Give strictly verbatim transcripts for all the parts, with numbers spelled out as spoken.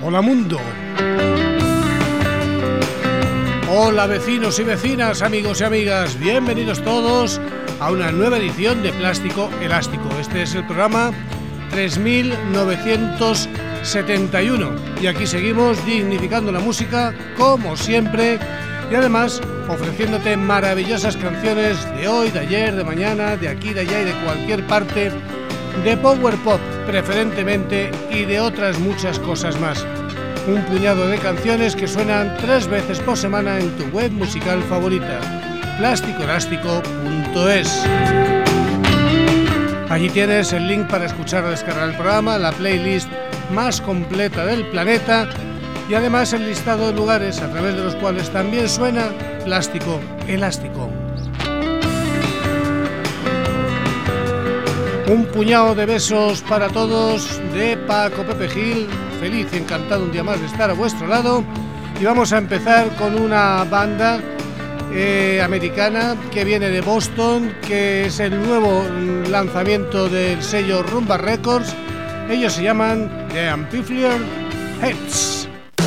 Hola mundo. Hola vecinos y vecinas, amigos y amigas. Bienvenidos todos a una nueva edición de Plástico Elástico. Este es el programa tres mil novecientos setenta y uno y aquí seguimos dignificando la música como siempre y además ofreciéndote maravillosas canciones de hoy, de ayer, de mañana, de aquí, de allá y de cualquier parte, de power pop preferentemente y de otras muchas cosas más. Un puñado de canciones que suenan tres veces por semana en tu web musical favorita, plástico elástico punto es. Allí tienes el link para escuchar o descargar el programa, la playlist más completa del planeta y además el listado de lugares a través de los cuales también suena Plástico Elástico. Un puñado de besos para todos de Paco Pepe Gil, feliz y encantado un día más de estar a vuestro lado y vamos a empezar con una banda eh, americana que viene de Boston, que es el nuevo lanzamiento del sello Rumba Records. Ellos se llaman The Amplifier Heads.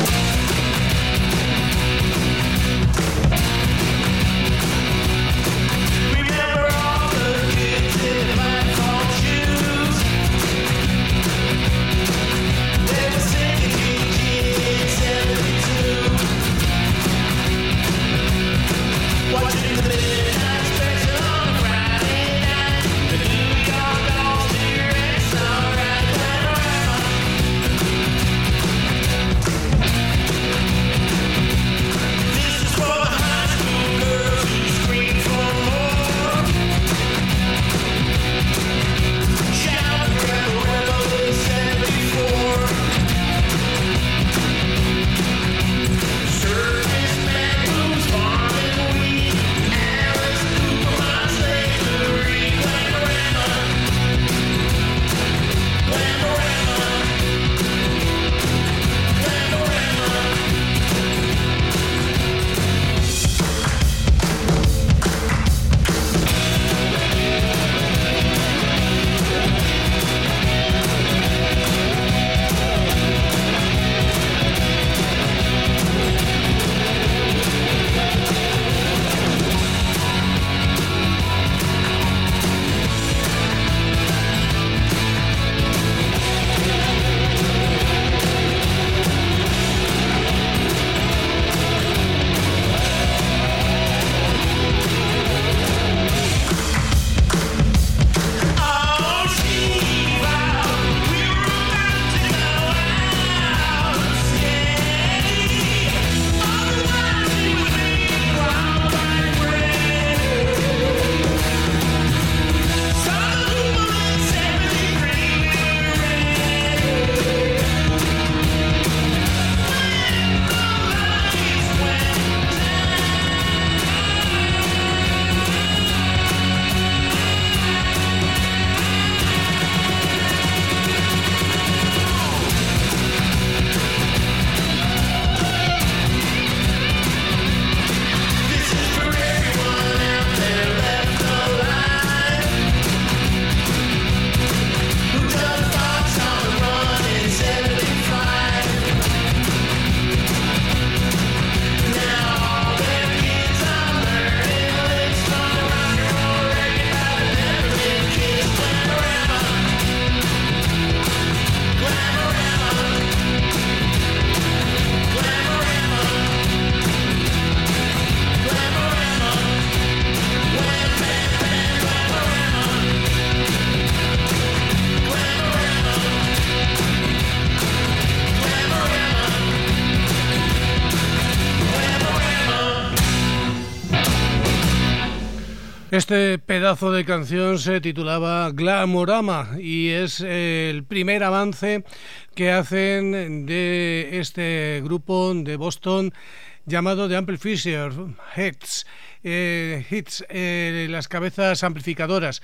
Este pedazo de canción se titulaba Glamorama y es el primer avance que hacen de este grupo de Boston llamado The Amplifier Heads, eh, hits, eh, las cabezas amplificadoras.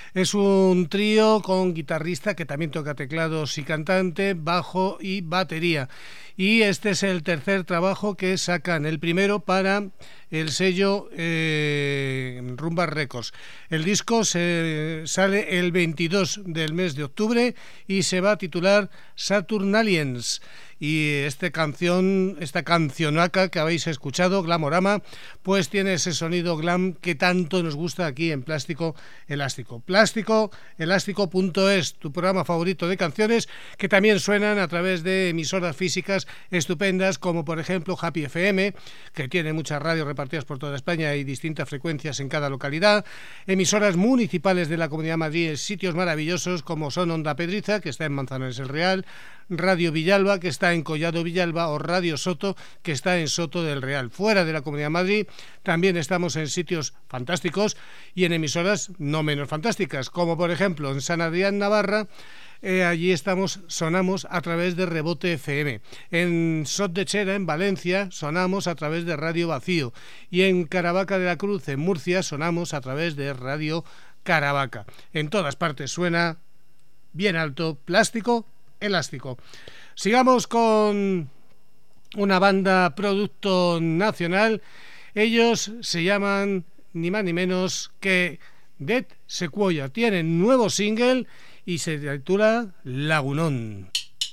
Es un trío con guitarrista que también toca teclados y cantante, bajo y batería. Y este es el tercer trabajo que sacan, el primero para el sello eh, Rumba Records. El disco se sale el veintidós del mes de octubre y se va a titular Saturnalians. Y esta canción, esta cancionaca que habéis escuchado, Glamorama, pues tiene ese sonido glam que tanto nos gusta aquí en Plástico Elástico. Plástico Elástico punto es, tu programa favorito de canciones, que también suenan a través de emisoras físicas estupendas, como por ejemplo Happy F M, que tiene muchas radios repartidas por toda España y distintas frecuencias en cada localidad, emisoras municipales de la Comunidad de Madrid en sitios maravillosos como son Onda Pedriza, que está en Manzanares el Real, Radio Villalba, que está en Collado Villalba, o Radio Soto, que está en Soto del Real. Fuera de la Comunidad de Madrid también estamos en sitios fantásticos y en emisoras no menos fantásticas, como por ejemplo en San Adrián, Navarra. Eh, allí estamos, sonamos a través de Rebote F M. En Sot de Chera, en Valencia, sonamos a través de Radio Vacío. Y en Caravaca de la Cruz, en Murcia, sonamos a través de Radio Caravaca. En todas partes suena bien alto, Plástico Elástico. Sigamos con una banda producto nacional. Ellos se llaman ni más ni menos que Dead Sequoia. Tienen nuevo single y se titula Lagunón.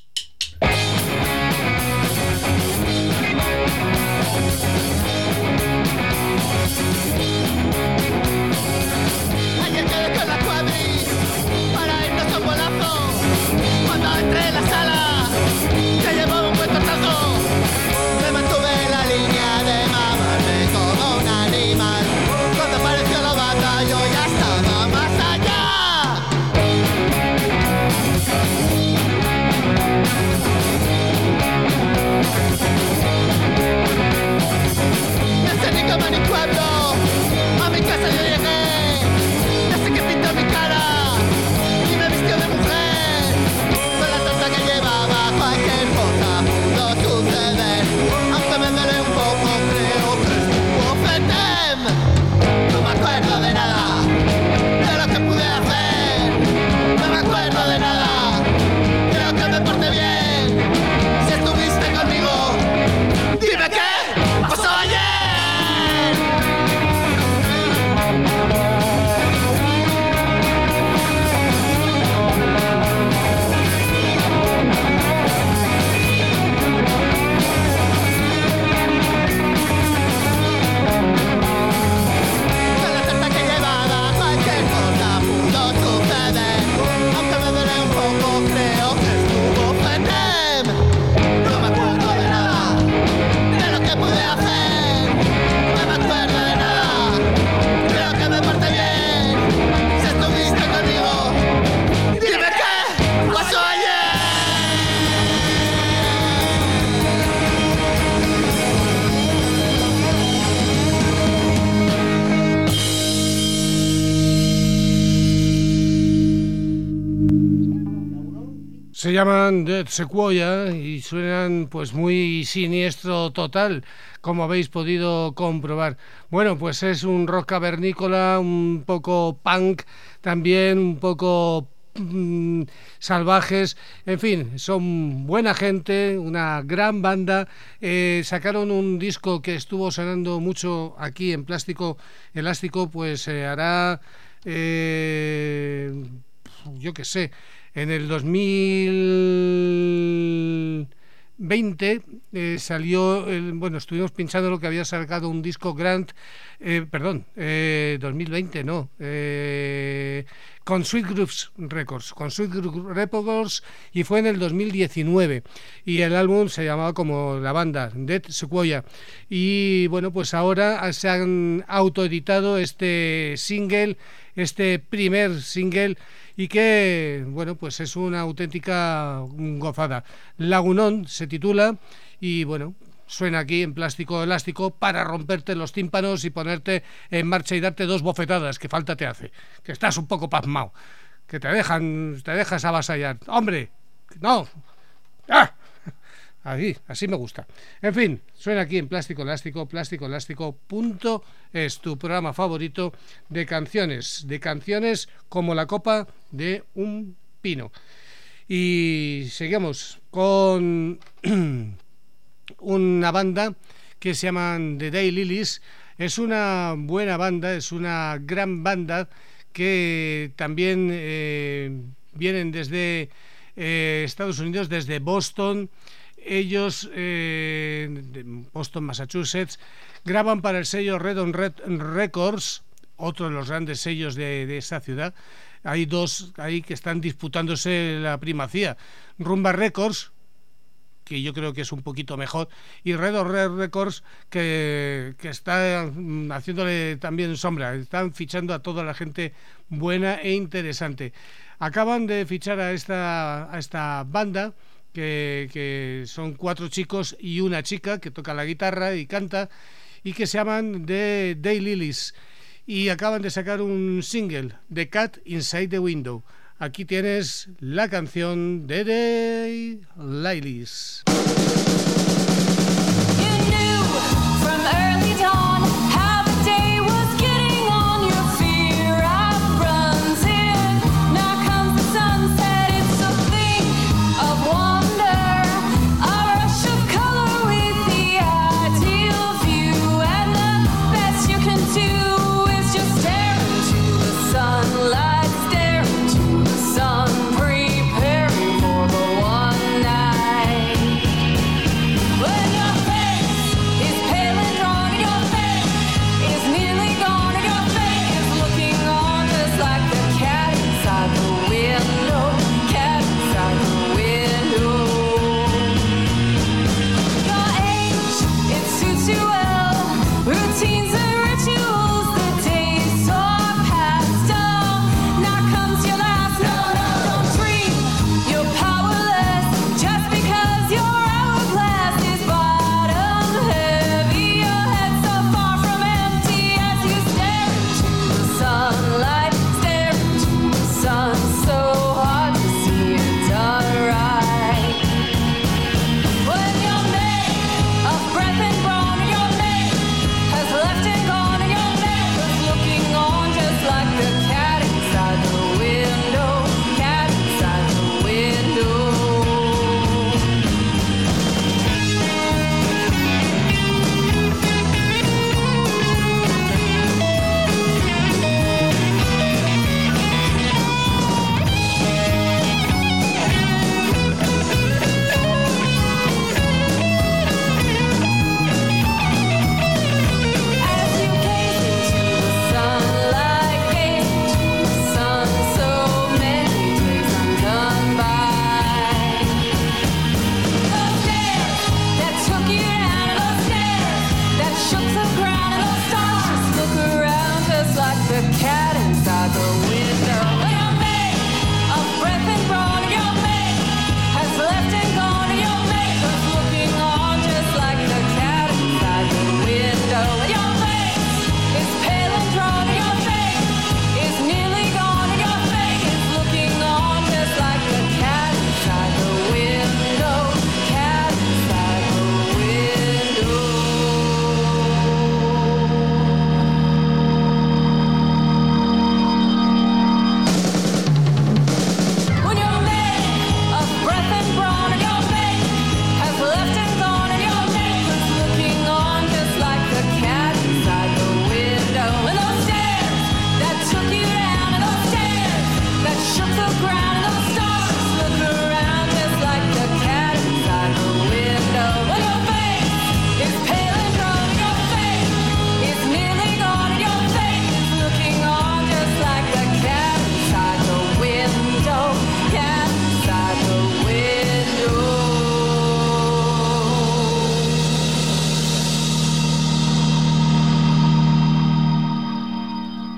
Entre la sala, que llevaba un buen tortazo, me mantuve en la línea de mamarme como un animal. Cuando apareció la bata, yo ya estaba más allá. Desde ni cama ni pueblo, a mi casa yo llegué. Desde que pintó mi cara y me vistió de mujer. Que llevaba cualquier cosa pudo suceder, aunque me duele un poco, creo que estuvo fetem. No me acuerdo de nada, de lo que pude hacer. No me acuerdo de nada, creo que me porté bien. Si estuviste conmigo, dime qué pasó ayer. Se llaman Dead Sequoia y suenan pues muy siniestro total, como habéis podido comprobar. Bueno, pues es un rock cavernícola, un poco punk, también un poco mmm, salvajes, en fin, son buena gente, una gran banda. Eh, sacaron un disco que estuvo sonando mucho aquí en Plástico Elástico, pues eh, hará, eh, yo qué sé, en el dos mil veinte eh, salió, el, bueno, estuvimos pinchando lo que había sacado un disco Grant, eh, perdón, eh, dos mil veinte no, eh, con Sweet Grooves Records, con Sweet Grooves Records, y fue en el dos mil diecinueve, y el álbum se llamaba como la banda, Dead Sequoia, y bueno, pues ahora se han autoeditado este single, este primer single, y que, bueno, pues es una auténtica gozada. Lagunón se titula y, bueno, suena aquí en Plástico Elástico para romperte los tímpanos y ponerte en marcha y darte dos bofetadas, que falta te hace, que estás un poco pasmado, que te dejan, te dejas avasallar. ¡Hombre! ¡No! ¡Ah! Aquí, así me gusta. En fin, suena aquí en Plástico Elástico, plástico elástico punto es, tu programa favorito de canciones, de canciones como la copa de un pino. Y seguimos con una banda que se llaman The Daylilies. Es una buena banda, es una gran banda que también eh, vienen desde eh, Estados Unidos, desde Boston. Ellos, eh, de Boston, Massachusetts, graban para el sello Red on Red Records, otro de los grandes sellos de, de esa ciudad. Hay dos ahí que están disputándose la primacía. Rumba Records, que yo creo que es un poquito mejor, y Red on Red Records, que, que está haciéndole también sombra. Están fichando a toda la gente buena e interesante. Acaban de fichar a esta, a esta banda, Que, que son cuatro chicos y una chica que toca la guitarra y canta, y que se llaman The Daylilies, y acaban de sacar un single, The Cat Inside the Window. Aquí tienes la canción de The Daylilies.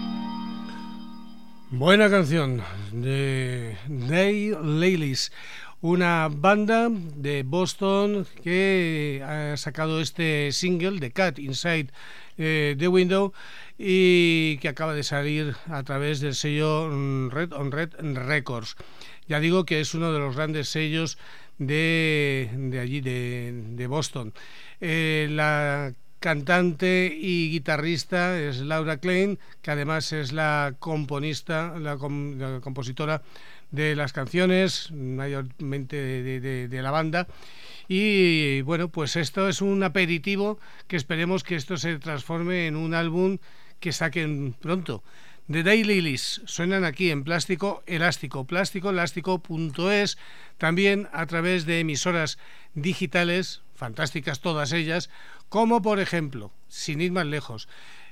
Buena canción de Daylilies. una banda de Boston que ha sacado este single, The Cat Inside eh, the Window, y que acaba de salir a través del sello Red on Red Records. Ya digo que es uno de los grandes sellos de, de allí, de, de Boston. Eh, la cantante y guitarrista es Laura Klein, que además es la componista, la, com, la compositora de las canciones, mayormente de, de, de la banda. Y bueno, pues esto es un aperitivo que esperemos que esto se transforme en un álbum que saquen pronto. The Daylilies suenan aquí en Plástico Elástico, plástico elástico punto es, también a través de emisoras digitales, fantásticas todas ellas, como por ejemplo, sin ir más lejos,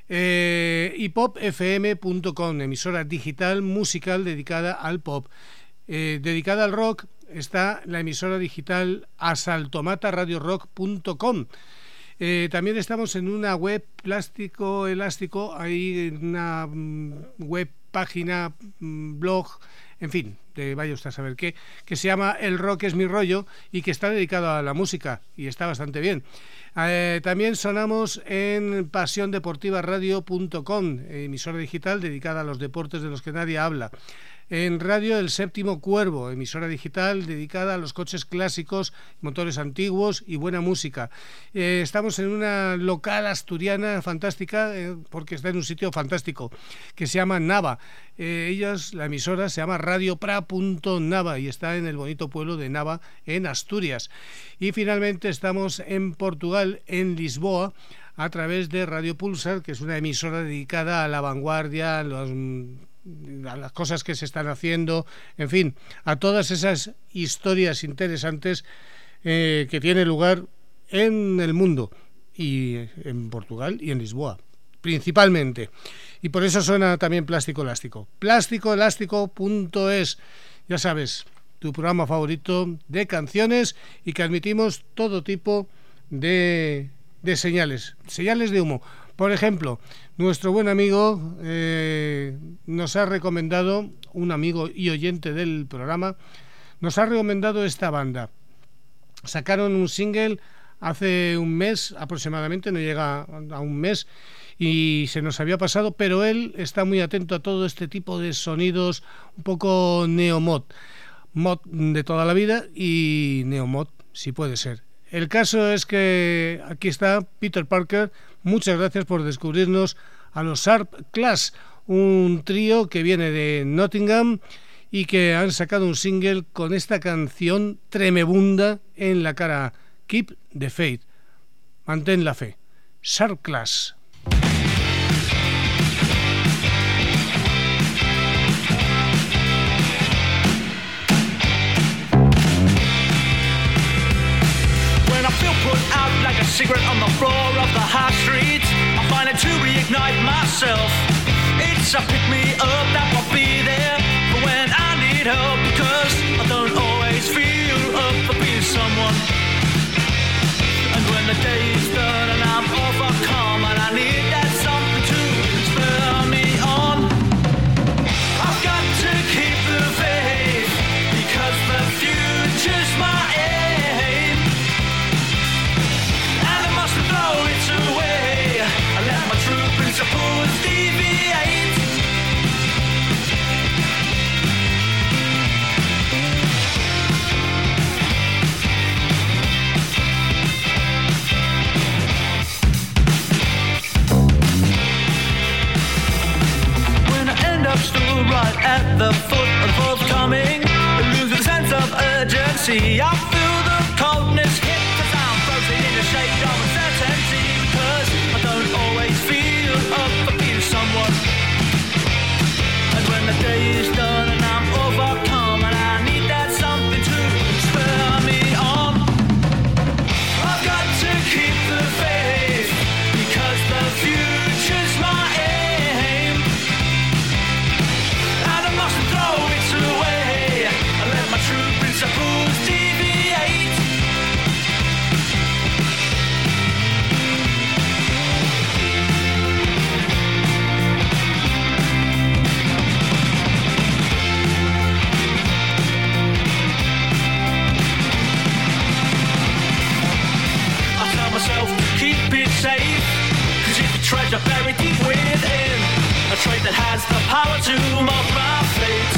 eh, hipop f m punto com, emisora digital musical dedicada al pop. Eh, dedicada al rock está la emisora digital asaltomata radio rock punto com. Eh, también estamos en una web Plástico Elástico, hay una mm, web, página, mm, blog, en fin, de vaya usted a saber qué, que se llama El Rock es mi rollo y que está dedicado a la música y está bastante bien. Eh, también sonamos en pasión deportiva radio punto com, emisora digital dedicada a los deportes de los que nadie habla. En Radio El Séptimo Cuervo, emisora digital dedicada a los coches clásicos, motores antiguos y buena música. Eh, estamos en una local asturiana fantástica, eh, porque está en un sitio fantástico, que se llama Nava. Eh, ellas, la emisora se llama radio pra punto nava y está en el bonito pueblo de Nava, en Asturias. Y finalmente estamos en Portugal, en Lisboa, a través de Radio Pulsar, que es una emisora dedicada a la vanguardia, a los... a las cosas que se están haciendo, en fin, a todas esas historias interesantes eh, que tienen lugar en el mundo y en Portugal y en Lisboa, principalmente. Y por eso suena también Plástico Elástico. plástico elástico punto es, ya sabes, tu programa favorito de canciones y que admitimos todo tipo de, de señales, señales de humo. Por ejemplo, nuestro buen amigo eh, nos ha recomendado, un amigo y oyente del programa, nos ha recomendado esta banda. Sacaron un single hace un mes aproximadamente, no llega a un mes, y se nos había pasado, pero él está muy atento a todo este tipo de sonidos un poco neomod, mod de toda la vida y neomod, si puede ser. El caso es que aquí está Peter Parker. Muchas gracias por descubrirnos a los Sharp Class, un trío que viene de Nottingham y que han sacado un single con esta canción tremebunda en la cara, Keep the Faith, mantén la fe. Sharp Class. Put out like a cigarette on the floor of the high street, I find it to reignite myself. It's a pick me up that will be there for when I need help, because I don't always feel up for being someone. And when the day is done and I'm overcome and I need that something to spur me on, I've got to keep the faith, because the future's my aim. Throw it away, I let my true principles deviate. When I end up still right at the foot of forthcoming, I lose a sense of urgency. I feel the coldness hit, cause I'm frozen in the shade of uncertainty, because I don't always feel up for being someone. And when the day is done and I'm overcome and I need that something to spur me on, I've got to keep the faith, because the future's my aim. And I mustn't throw it away, I let my true principles deviate. power to mold my fate.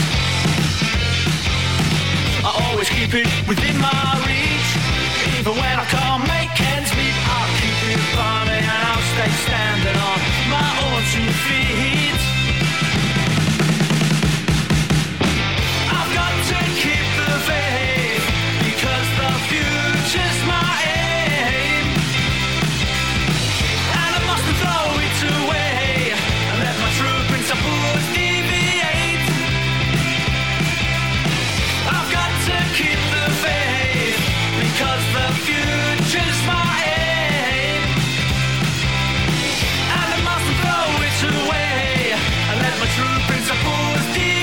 I always keep it within my reach. Even when I can't make ends meet, I'll keep it burning and I'll stay standing on my own two feet. I've got to keep the faith, because the future's my aim. And I mustn't throw it away and let my true principles deviate. I've got to keep the faith, because the future's my aim. And I mustn't throw it away and let my true principles deviate.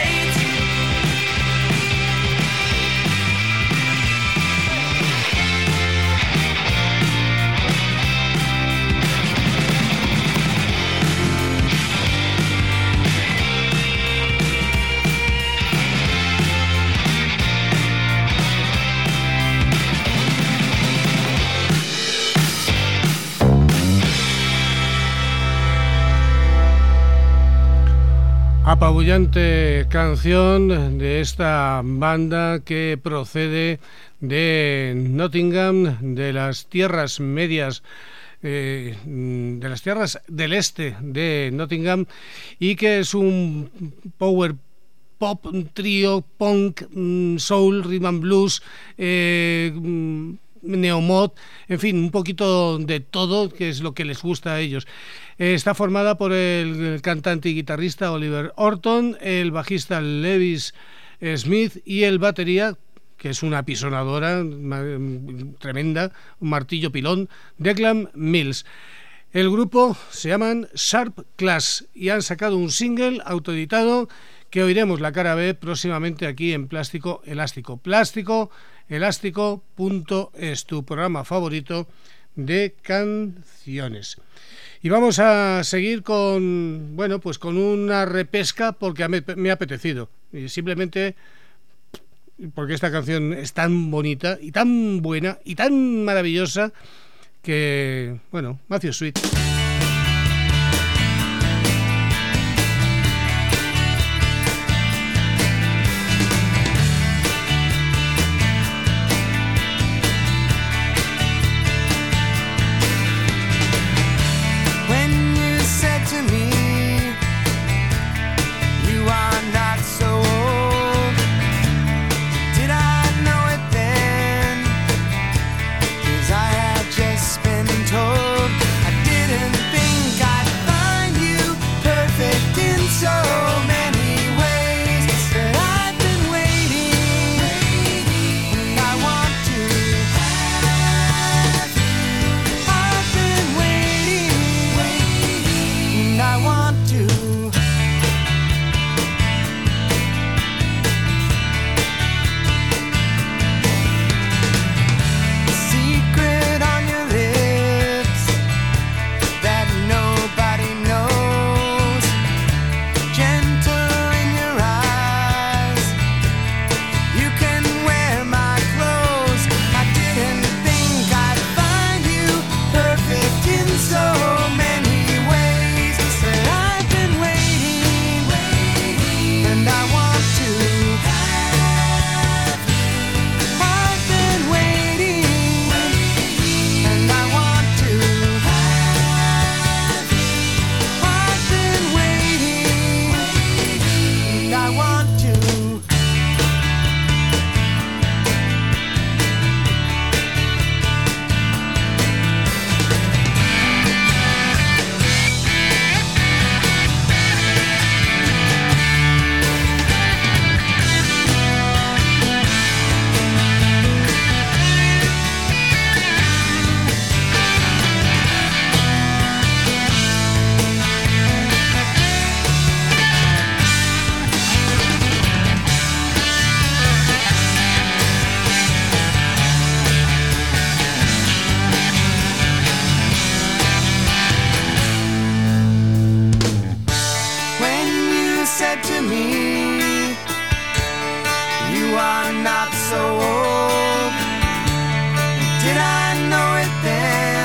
Apabullante canción de esta banda que procede de Nottingham, de las tierras medias, eh, de las tierras del este de Nottingham, y que es un power pop, trío, punk, soul, rhythm and blues, eh, neomod, en fin, un poquito de todo, que es lo que les gusta a ellos. Está formada por el cantante y guitarrista Oliver Horton, el bajista Lewis Smith y el batería, que es una pisonadora tremenda, un martillo pilón, Declan Mills. El grupo se llaman Sharp Class y han sacado un single autoeditado que oiremos la cara B próximamente aquí en Plástico Elástico. Plástico Elástico punto es, tu programa favorito de canciones. Y vamos a seguir con, bueno, pues con una repesca porque me, me ha apetecido. Y simplemente porque esta canción es tan bonita y tan buena y tan maravillosa que, bueno, Matthew Sweet.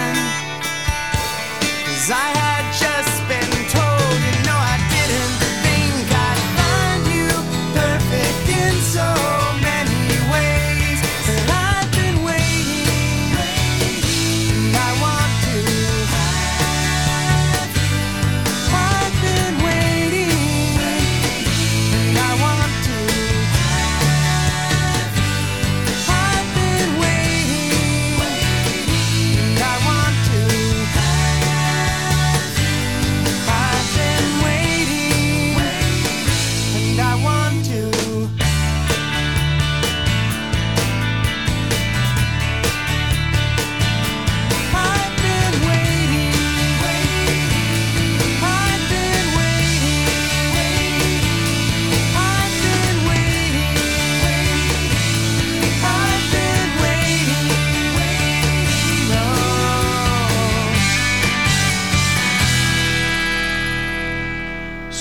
I had just been told, you know I didn't think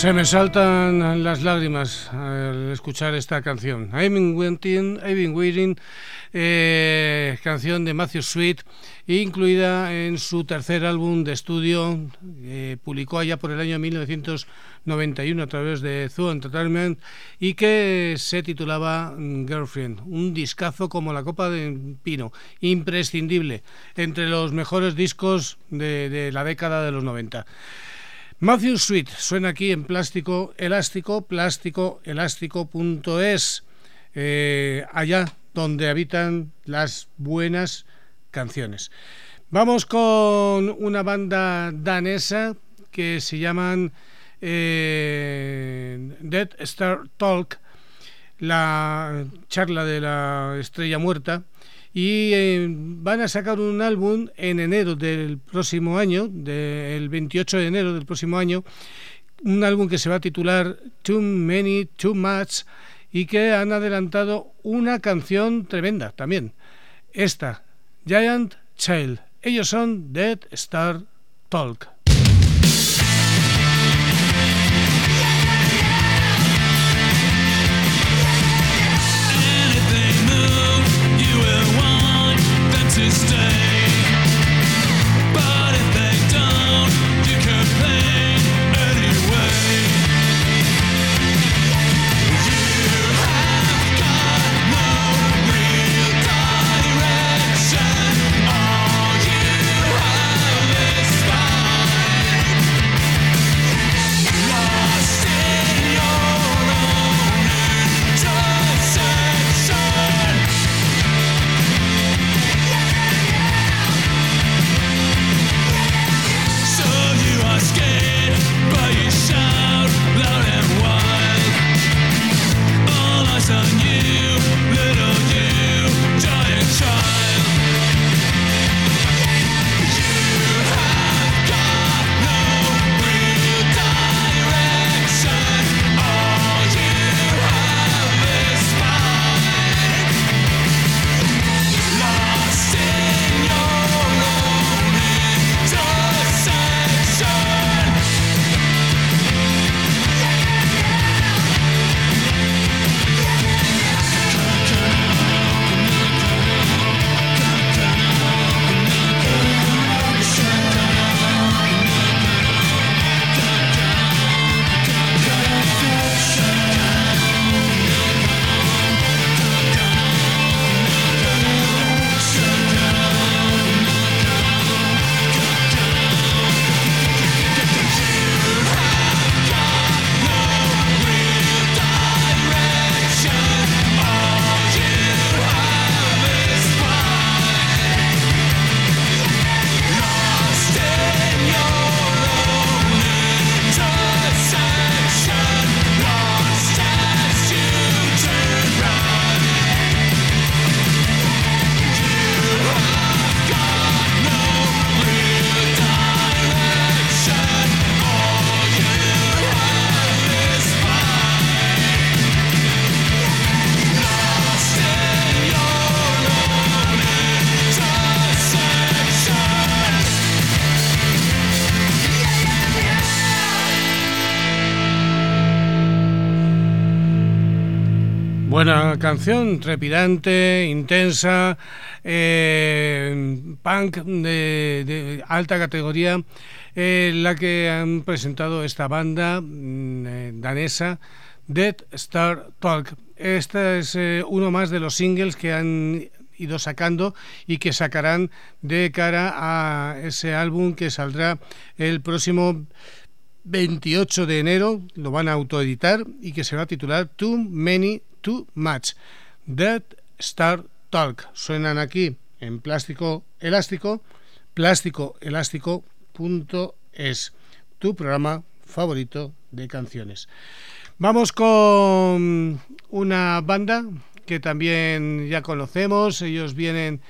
Se me saltan las lágrimas al escuchar esta canción. I've been waiting, I've been waiting, eh, canción de Matthew Sweet, incluida en su tercer álbum de estudio, eh, publicó allá por el año mil novecientos noventa y uno a través de Zoo Entertainment y que se titulaba Girlfriend, un discazo como la copa de pino, imprescindible, entre los mejores discos de, de la década de los noventa. Matthew Sweet suena aquí en Plástico Elástico, plástico elástico punto es, eh, allá donde habitan las buenas canciones. Vamos con una banda danesa que se llaman eh, Dead Star Talk, la charla de la estrella muerta, y eh, van a sacar un álbum en enero del próximo año, del veintiocho de enero del próximo año, un álbum que se va a titular Too Many, Too Much, y que han adelantado una canción tremenda también, esta, Giant Child. Ellos son Dead Star Talk. To stay, but if they don't, you can play anyway. You have got no real direction. All you have is fine. Lost in your own intersection. Scared, but you shout loud and wild. All eyes on you, little you, giant child. You have got no real direction. All you have is fine. Lost in your own intersection. Buena canción, trepidante, intensa, eh, punk de, de alta categoría, eh, la que han presentado esta banda eh, danesa, Dead Star Talk. Este es eh, uno más de los singles que han ido sacando y que sacarán de cara a ese álbum que saldrá el próximo veintiocho de enero, lo van a autoeditar y que se va a titular Too Many, Too Much. Dead Star Talk. Suenan aquí en Plástico Elástico, plástico elástico punto es, tu programa favorito de canciones. Vamos con una banda que también ya conocemos. Ellos vienen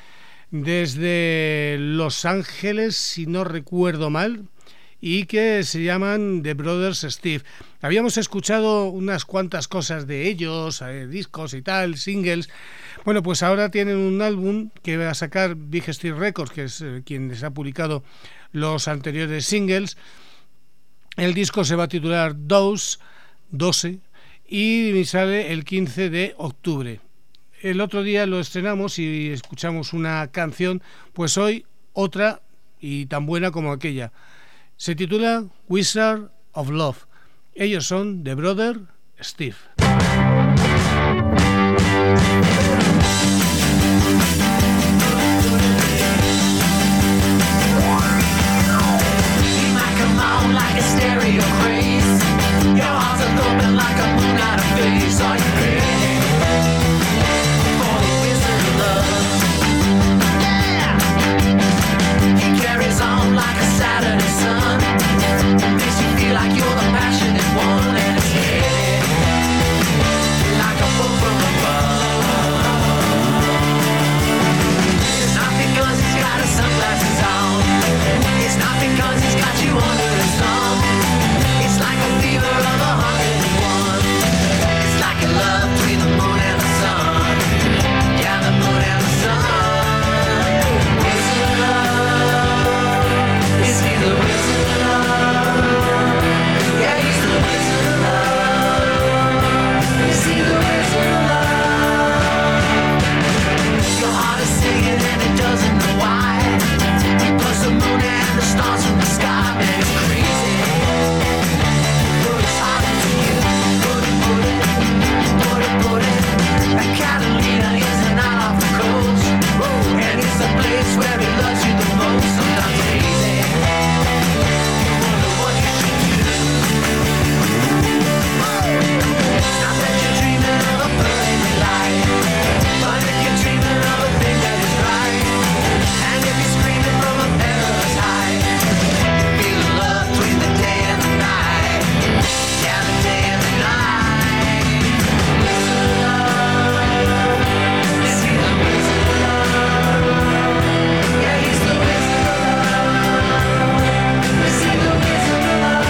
desde Los Ángeles, si no recuerdo mal, y que se llaman The Brothers Steve. Habíamos escuchado unas cuantas cosas de ellos, eh, discos y tal, singles. Bueno, pues ahora tienen un álbum que va a sacar Big Steve Records, que es eh, quien les ha publicado los anteriores singles, El disco se va a titular Dose, doce, y sale el quince de octubre. El otro día lo estrenamos y escuchamos una canción, pues hoy otra y tan buena como aquella. Se titula Wizard of Love. Ellos son The Brother Steve. Like a stereo craze, your heart's a thumping like a moon out of phase. Are you ready for the wizard of love? Yeah! He carries on like a Saturday sun, makes you feel like you're the passionate one, and it's headed like a bolt from above. It's not because he's got his sunglasses on, it's not because he's got you under his thumb. It's like a fever of a hundred and one. It's like a love between the moon and the sun. Yeah, the moon and the sun. Wizard of love, is he the wizard of love? Yeah, he's the wizard of love. Is he the wizard of love? Your heart is singing and it doesn't know why. Plus the moon and the stars from the sky, man, it's crazy. But it's hard to you. Put it, put it, put it, put it. And Catalina is an island off the coast, and it's the place where he loves you the most. Sometimes it's easy. You wonder what you should do. It's not that you're dreaming of a perfect life, but if you're dreaming of a thing that is right, and if you're screaming from a perilous height, you feel the love between the day and the night. Yeah, the day and the night. Wizard of love, is he the wizard of love? Yeah, he's the wizard of love. Is he the wizard of love?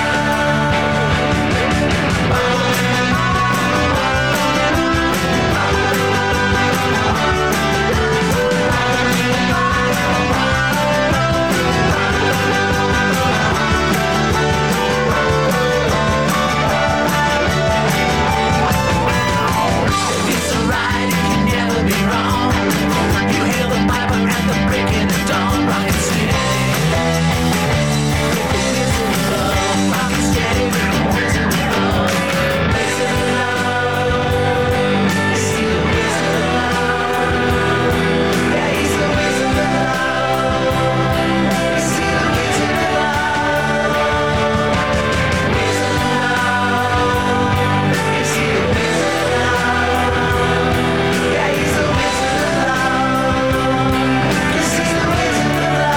It's alright, it can never be wrong. You hear the piper and the breaking of dawn. Rockin' steady, with the wizard of love. Rockin' steady with the wizard of love. Wizard of love, is he the wizard of love? Yeah, he's the wizard of love. Is he the wizard of love? Wizard of love, is he the wizard of love? Yeah, he's the wizard of love. Yes, he's the wizard of love.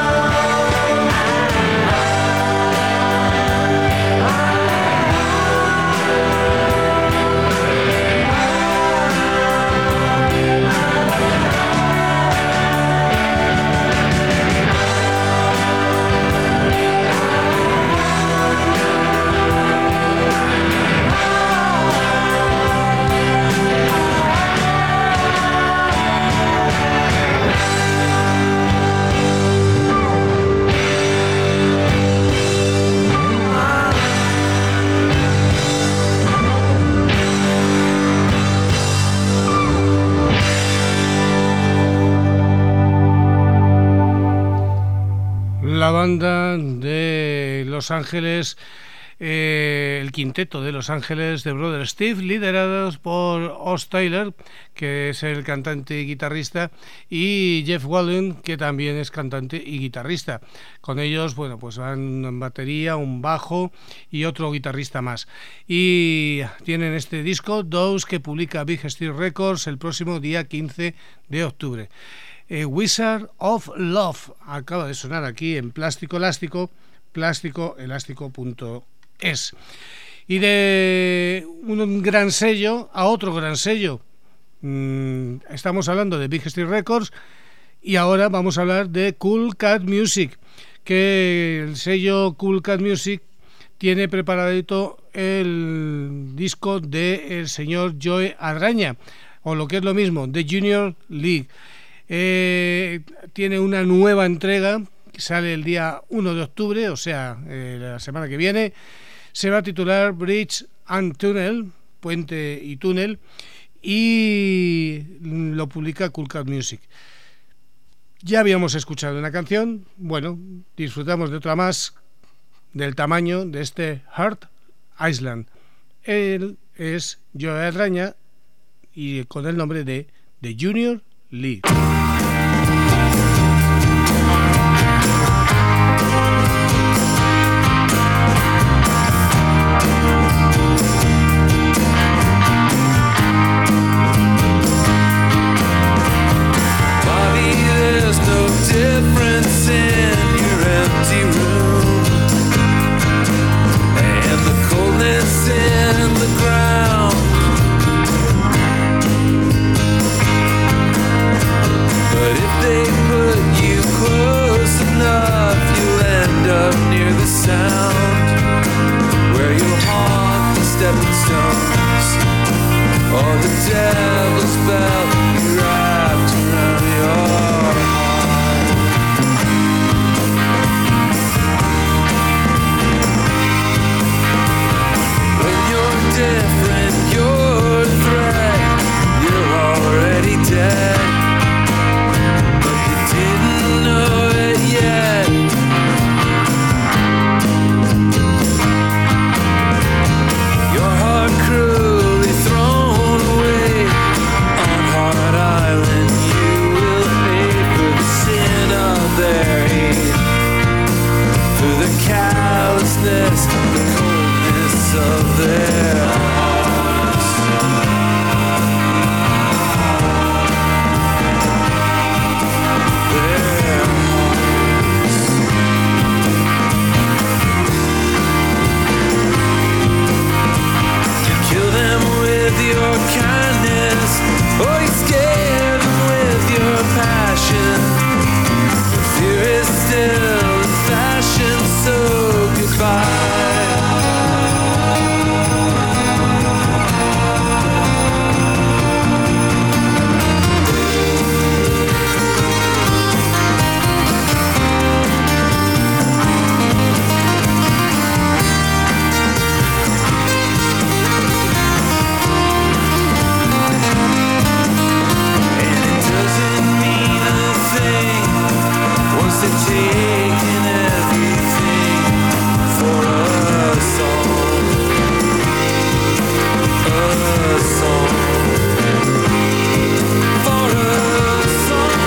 La banda de Los Ángeles, eh, el quinteto de Los Ángeles de Brother Steve, liderados por Oz Taylor, que es el cantante y guitarrista, y Jeff Wallen, que también es cantante y guitarrista. Con ellos, bueno, pues van en batería, un bajo y otro guitarrista más. Y tienen este disco, Dose, que publica Big Steel Records el próximo día quince de octubre. Eh, Wizard of Love acaba de sonar aquí en Plástico Elástico, plástico elástico punto es. Y de un gran sello a otro gran sello. Mm, estamos hablando de Big Steel Records y ahora vamos a hablar de Cool Cat Music, que el sello Cool Cat Music tiene preparadito el disco del señor Joe Arraña, o lo que es lo mismo, The Junior League. Eh, tiene una nueva entrega que sale el día uno de octubre, o sea, eh, la semana que viene. Se va a titular Bridge and Tunnel, Puente y Túnel, y lo publica Cool Cat Music. Ya habíamos escuchado una canción, bueno, disfrutamos de otra más del tamaño de este Heart Island. Él es Joe Adraña y con el nombre de The Junior League. Difference in your empty room and the coldness in the ground, but if they put you close enough, you'll end up near the sound where you'll haunt the stepping stones or the devil's bell wrapped around your heart. Different, your threat, you're already dead, but you didn't know it yet. Your heart cruelly thrown away on Hard Island, you will pay for the sin of their hate, for the callousness, the coldness of their your kindness, or you scare them with your passion. Fear is still in fashion, so goodbye. Taking everything for a song, a song, for a song.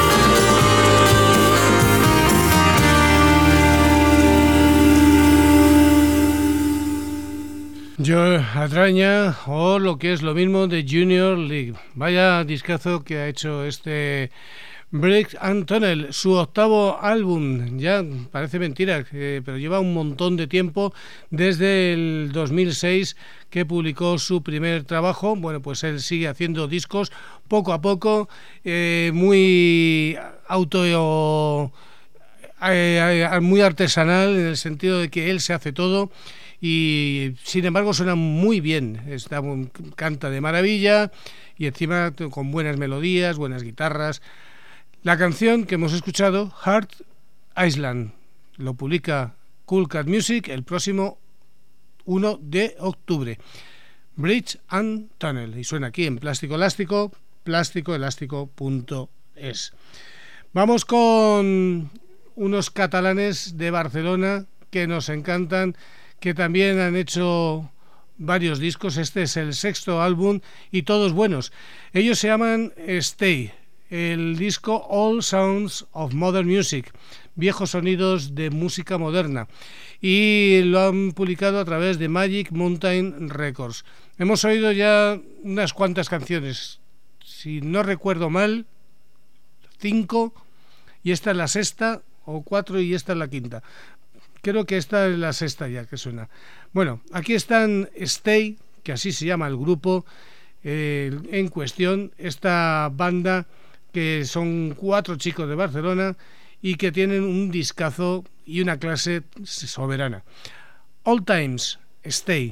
Joe Adraña, o lo que es lo mismo de Junior League. Vaya discazo que ha hecho este Bridge and Tunnel, su octavo álbum. Ya parece mentira, eh, pero lleva un montón de tiempo, desde el dos mil seis que publicó su primer trabajo. Bueno, pues él sigue haciendo discos poco a poco, eh, muy auto eh, muy artesanal, en el sentido de que él se hace todo, y sin embargo suena muy bien. Está, canta de maravilla y encima con buenas melodías, buenas guitarras. La canción que hemos escuchado, Heart Island, lo publica Cool Cat Music el próximo uno de octubre. Bridge and Tunnel, y suena aquí en Plástico Elástico, plástico elástico punto es. Vamos con unos catalanes de Barcelona que nos encantan, que también han hecho varios discos. Este es el sexto álbum y todos buenos. Ellos se llaman Stay. El disco All Sounds of Modern Music, viejos sonidos de música moderna, y lo han publicado a través de Magic Mountain Records. Hemos oído ya unas cuantas canciones, si no recuerdo mal, cinco, y esta es la sexta, o cuatro, y esta es la quinta. Creo que esta es la sexta ya que suena. Bueno, aquí están Stay, que así se llama el grupo eh, en cuestión, esta banda que son cuatro chicos de Barcelona y que tienen un discazo y una clase soberana. All Times, Stay.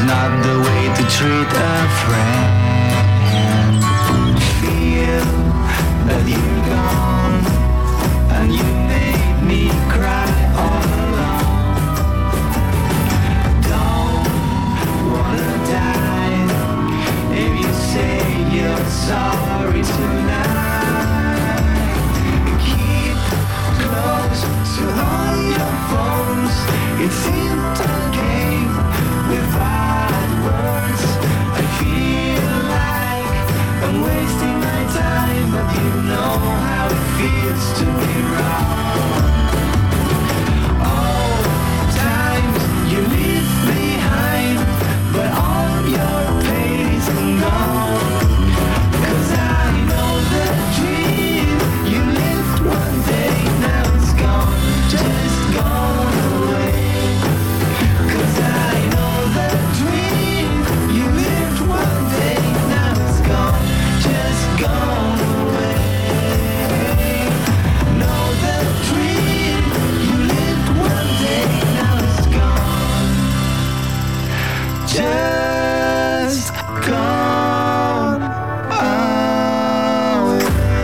not the way to treat a friend. Feel that you're gone, and you made me cry all alone. Don't wanna die if you say you're sorry tonight. Keep close to all your phones. It seemed a game without words. I feel like I'm wasting my time, but you know how it feels to be wrong. All times you leave behind, but all your pain is gone. 'Cause I know the dream you lived one day, now it's gone, just gone away. 'Cause I know the dream you lived one day, now it's gone, just gone away. Know the dream you lived one day, now it's gone, just gone away.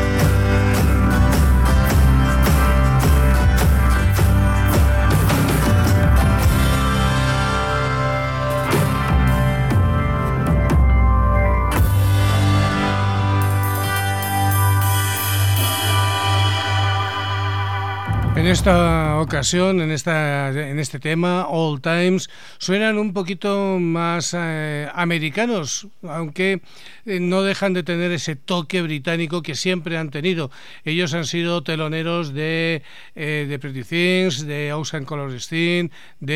En esta ocasión, en, esta, en este tema, Old Times, suenan un poquito más eh, americanos, aunque eh, no dejan de tener ese toque británico que siempre han tenido. Ellos han sido teloneros de, eh, de Pretty Things, de Awesome Colour Scene,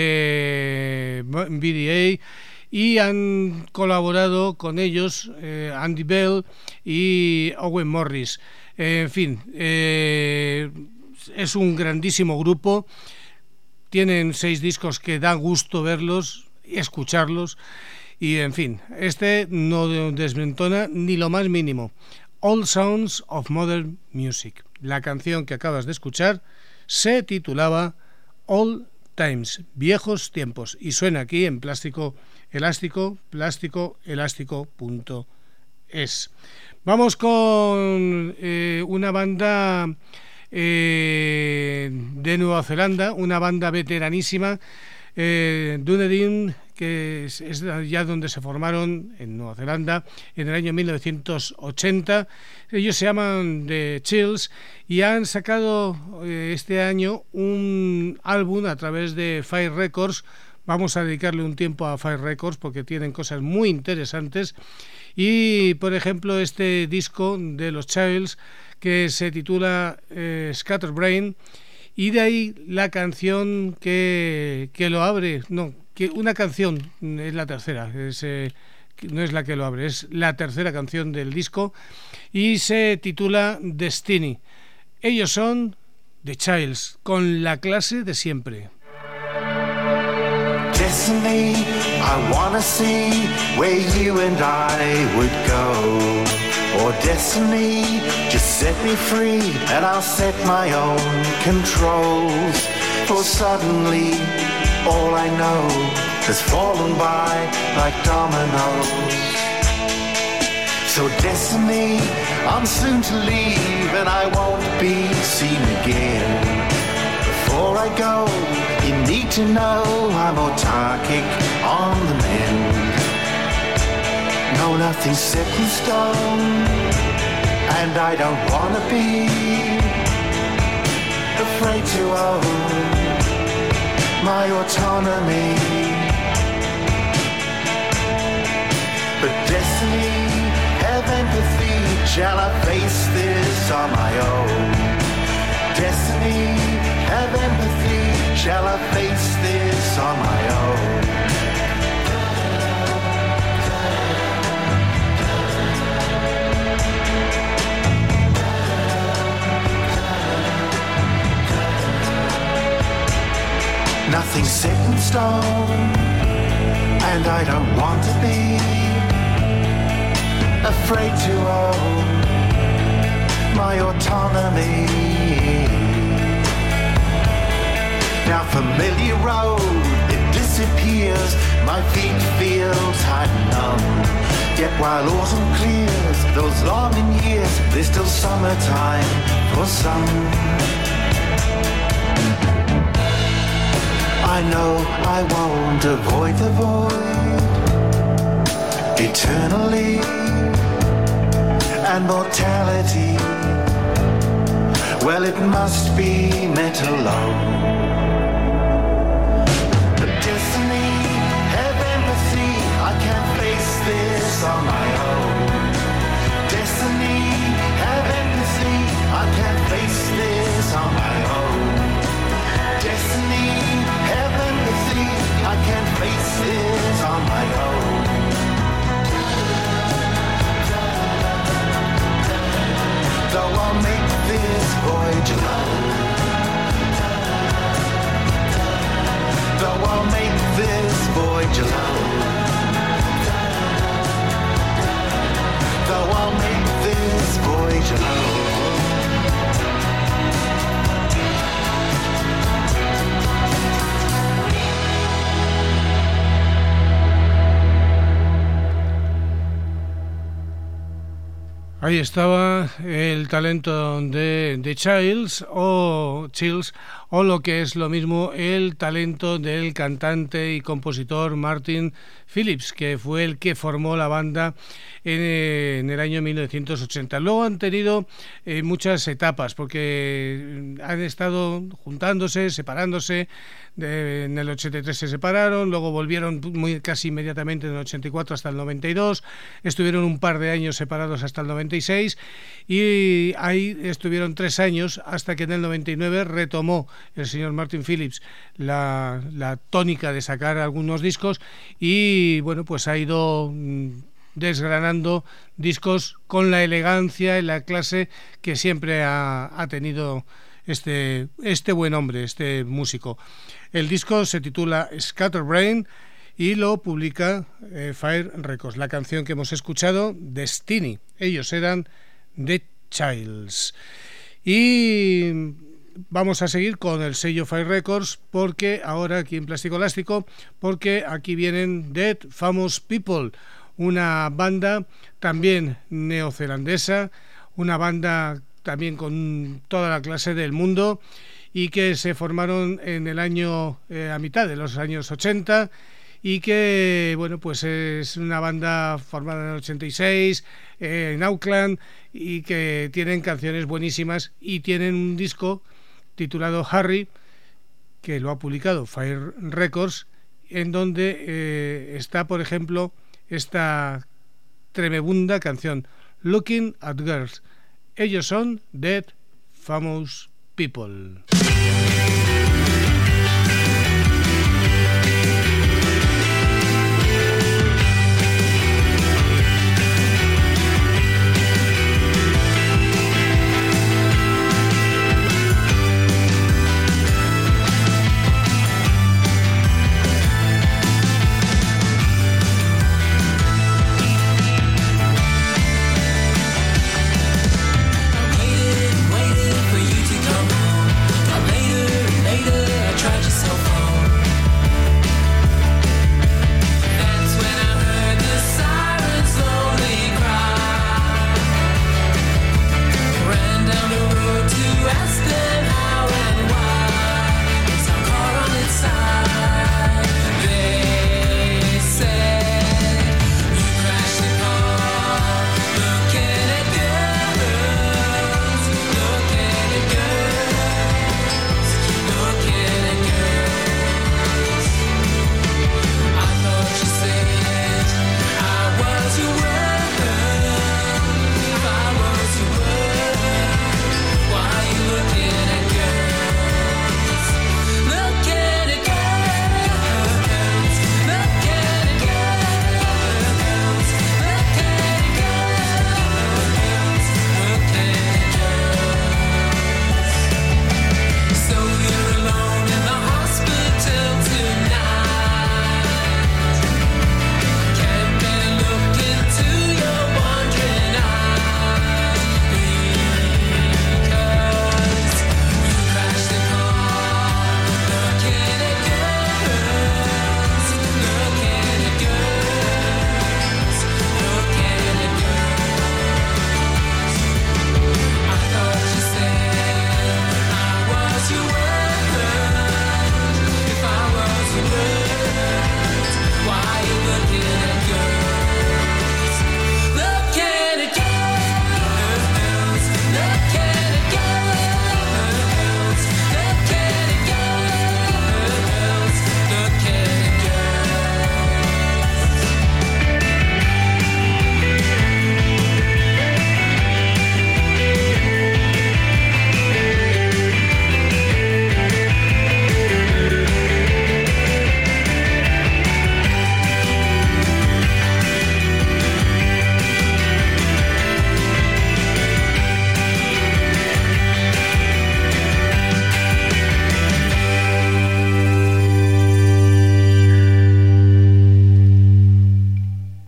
de B D A, y han colaborado con ellos eh, Andy Bell y Owen Morris. Eh, en fin, eh, es un grandísimo grupo. Tienen seis discos que da gusto verlos y escucharlos. Y en fin, este no desmentona ni lo más mínimo. All Sounds of Modern Music. La canción que acabas de escuchar se titulaba Old Times, viejos tiempos, y suena aquí en Plástico Elástico, plástico elástico punto es. Vamos con eh, una banda eh, de Nueva Zelanda, una banda veteranísima, eh, Dunedin, que es, es ya donde se formaron en Nueva Zelanda en el año mil novecientos ochenta. Ellos se llaman The Chills y han sacado eh, este año un álbum a través de Fire Records. Vamos a dedicarle un tiempo a Fire Records porque tienen cosas muy interesantes. Y, por ejemplo, este disco de los Childs que se titula eh, Scatterbrain, y de ahí la canción que, que lo abre, no, que una canción, es la tercera, es, eh, no es la que lo abre, es la tercera canción del disco, y se titula Destiny. Ellos son The Childs, con la clase de siempre. Destiny, I wanna see where you and I would go. Or destiny, just set me free and I'll set my own controls. For suddenly, all I know has fallen by like dominoes. So destiny, I'm soon to leave and I won't be seen again. Before I go, you need to know I'm autarkic on the mend. No, nothing's set in stone, and I don't wanna be afraid to own my autonomy. But destiny, have empathy, shall I face this on my own? Destiny, have empathy, shall I face this on my own? Nothing's set in stone, and I don't want to be afraid to own my autonomy. Now familiar road, it disappears, my feet feel while autumn clears those longing years, there's still summertime for some. I know I won't avoid the void eternally, and mortality, well, it must be met alone. But destiny, have empathy, I can't face this on my own. Destiny, have empathy, I can't face this on my own. Destiny, have empathy, I can't face this on my own. Though I'll make this voyage alone, though I'll make this voyage alone, though I'll make this voyage alone. Ahí estaba el talento de The Chills o Chills, o lo que es lo mismo, el talento del cantante y compositor Martin Phillips, que fue el que formó la banda en, en el año mil novecientos ochenta. Luego han tenido eh, muchas etapas, porque han estado juntándose, separándose. De, en el ochenta y tres se separaron, luego volvieron muy casi inmediatamente en el ochenta y cuatro hasta el noventa y dos, estuvieron un par de años separados hasta el noventa y seis, y ahí estuvieron tres años hasta que en el noventa y nueve retomó el señor Martin Phillips la, la tónica de sacar algunos discos, y bueno, pues ha ido desgranando discos con la elegancia y la clase que siempre ha, ha tenido este, este buen hombre, este músico. El disco se titula Scatterbrain y lo publica eh, Fire Records. La canción que hemos escuchado, Destiny. Ellos eran The Childs. Y vamos a seguir con el sello Fire Records, porque ahora aquí en Plástico Elástico, porque aquí vienen Dead Famous People, una banda también neozelandesa, una banda también con toda la clase del mundo, y que se formaron en el año, eh, a mitad de los años ochenta, y que, bueno, pues es una banda formada en el ochenta y seis, eh, en Auckland, y que tienen canciones buenísimas, y tienen un disco titulado Harry, que lo ha publicado Fire Records, en donde eh, está, por ejemplo, esta tremenda canción, Looking at Girls. Ellos son Dead Famous People. Waited, waited for you to come home.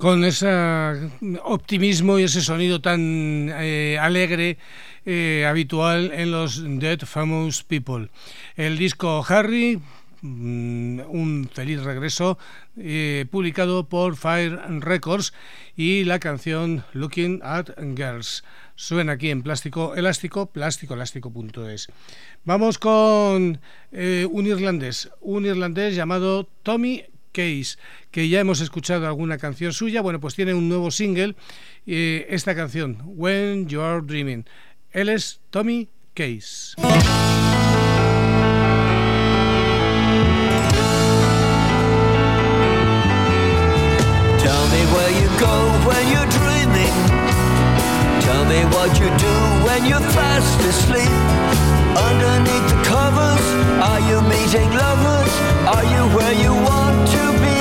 con ese optimismo y ese sonido tan eh, alegre eh, habitual en los Dead Famous People. El disco Harry, un feliz regreso, eh, publicado por Fire Records, y la canción Looking at Girls. Suena aquí en Plástico Elástico, plástico elástico punto es. Vamos con eh, un irlandés, un irlandés llamado Tommy Case, que ya hemos escuchado alguna canción suya. Bueno, pues tiene un nuevo single, eh, esta canción, When You're Dreaming. Él es Tommy Case. Tell me where you go when you're dreaming. Tell me what you do when you're fast asleep. Underneath the covers, are you meeting lovers? Are you where you want to be?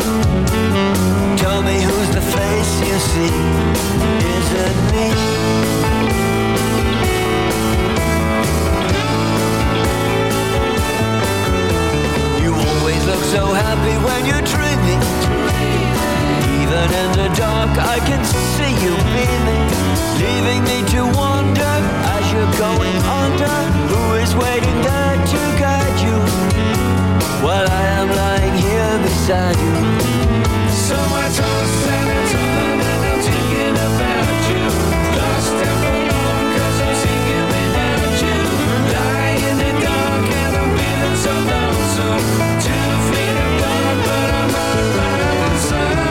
Tell me who's the face you see. Is it me? You always look so happy when you're dreaming. Even in the dark I can see you beaming, leaving me to wonder as you're going under. Who is waiting there to guide you while I am lying here beside you? So I toss and turn and I'm thinking about you. Lost and forlorn 'cause I'm singing without you. Lying in the dark and I'm feeling so lonesome. Two feet apart but I'm around the sun.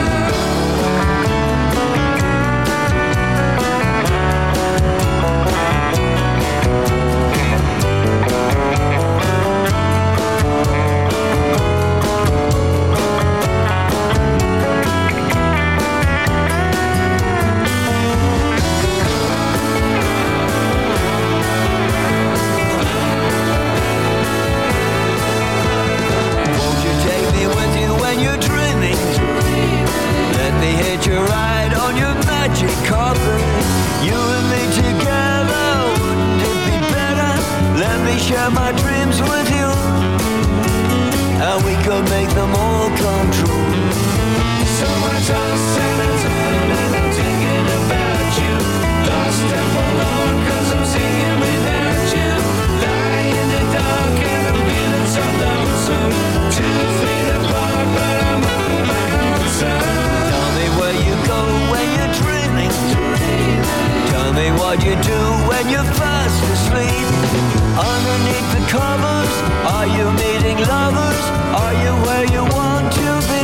Share my dreams with you, and we could make them all come true. So much tossing and turning and I'm thinking about you. Lost and forlorn 'cause I'm singing without you. Lying in the dark and I'm feeling so lonesome. Two feet apart but I'm on my own side. Tell me where you go when you're dreaming. Tell me what you do when you're fast asleep. Underneath the covers, are you meeting lovers? Are you where you want to be?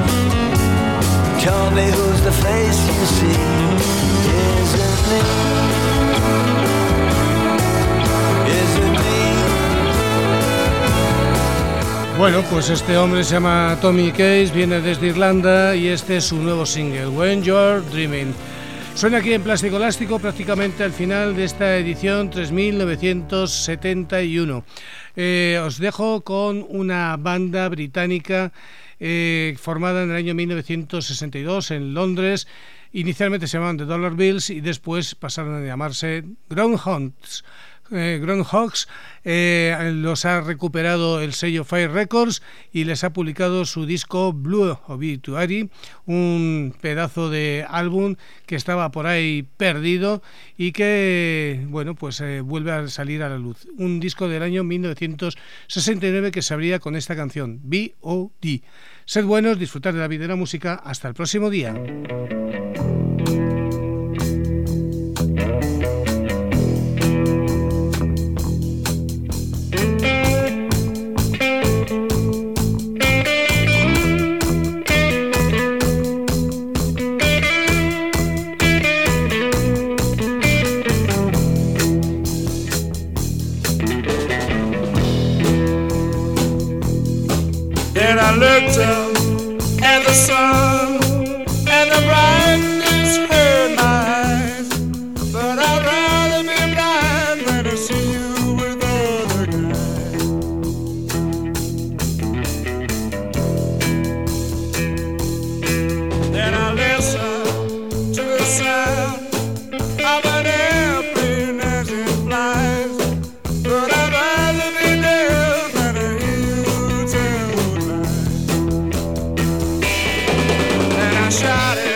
Tell me who's the face you see. Is it me? Is it me? Bueno, pues este hombre se llama Tommy Case, viene desde Irlanda y este es su nuevo single, When You're Dreaming. Suena aquí en Plástico Elástico, prácticamente al final de esta edición tres mil novecientos setenta y uno. Eh, os dejo con una banda británica eh, formada en el año mil novecientos sesenta y dos en Londres. Inicialmente se llamaban The Dollar Bills y después pasaron a llamarse Groundhogs. Eh, Groundhogs eh, los ha recuperado el sello Fire Records y les ha publicado su disco Blue Obituary, un pedazo de álbum que estaba por ahí perdido y que, bueno, pues eh, vuelve a salir a la luz. Un disco del año mil novecientos sesenta y nueve que se abría con esta canción, B O D. Sed buenos, disfrutar de la vida y de la música. Hasta el próximo día. I looked up at the sun and the brightness hurt my eyes, but I'd rather be blind than to see you with other guys. Then I listened to the sound of an airplane as it flies, but I'd rather be deaf than to hear you tell lies. And I shouted